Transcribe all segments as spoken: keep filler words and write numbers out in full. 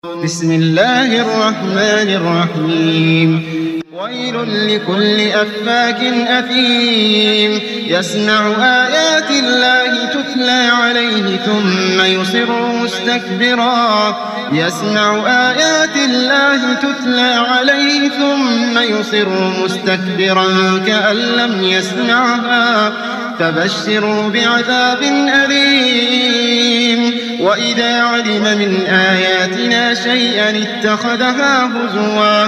بسم الله الرحمن الرحيم ويل لكل أفاك أثيم يسمع آيات الله تتلى عليه ثم يصر مستكبرا يسمع آيات الله تتلى عليه ثم يصر مستكبرا كأن لم يسمعها فبشروا بعذاب أليم وإذا علم من آياتنا شيئا اتخذها هزوا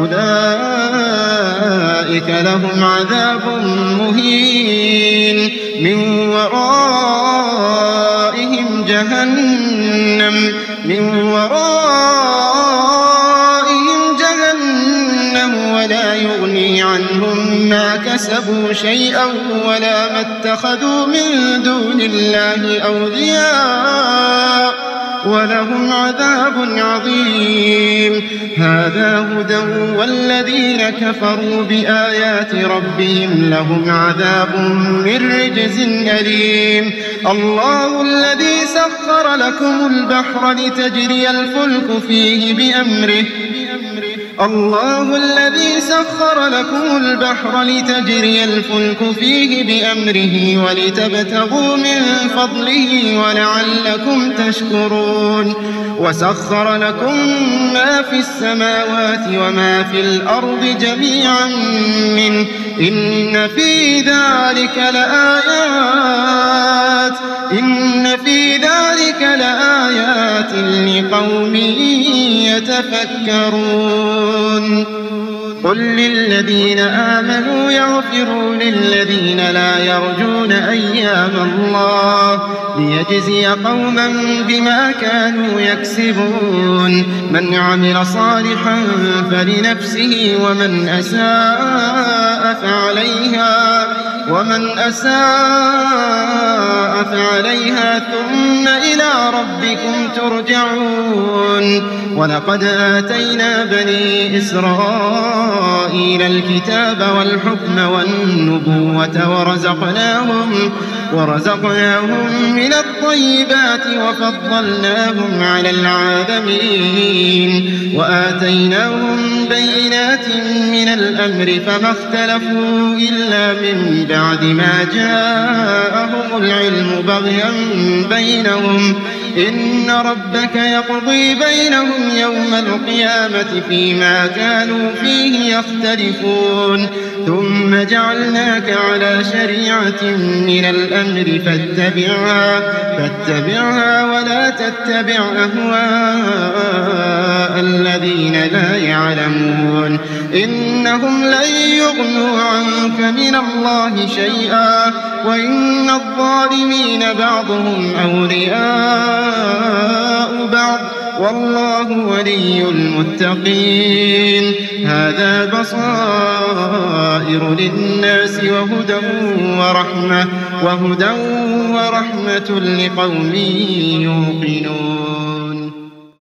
أولئك لهم عذاب مهين من ورائهم جهنم من ورائهم جهنم ولا يغني عنهم ما كسبوا شيئا ولا ما اتخذوا من دون الله أولياء ولهم عذاب عظيم هذا هدى والذين كفروا بآيات ربهم لهم عذاب من رجز أليم الله الذي سخر لكم البحر لتجري الفلك فيه بأمره الله الذي سخر لكم البحر لتجري الفلك فيه بأمره ولتبتغوا من فضله ولعلكم تشكرون وسخر لكم ما في السماوات وما في الأرض جميعا منه إن في ذلك لآيات إن في ذلك لآيات لقوم يتفكرون قل للذين آمنوا يغفروا للذين لا يرجون أيام الله ليجزي قوما بما كانوا يكسبون من عمل صالحا فلنفسه ومن أساء فعليها ومن أساء فعليها ثم إلى ربكم ترجعون ولقد آتينا بني إسرائيل الكتاب والحكم والنبوة ورزقناهم ورزقناهم من الطيبات وفضلناهم على العالمين وآتيناهم بينات من الأمر فما اختلفوا إلا من بعد ما جاءهم العلم بغيا بينهم إن ربك يقضي بينهم يوم القيامة فيما كانوا فيه يختلفون ثم جعلناك على شريعة من الأمر فاتبعها فاتبعها ولا تتبع أهواء الذين لا يعلمون إنهم لن يغنوا عنك من الله شيئا وإن الظالمين بعضهم أولياء بعض والله ولي المتقين هذا بصائر للناس وهدى ورحمة وهدى ورحمة لقوم يوقنون.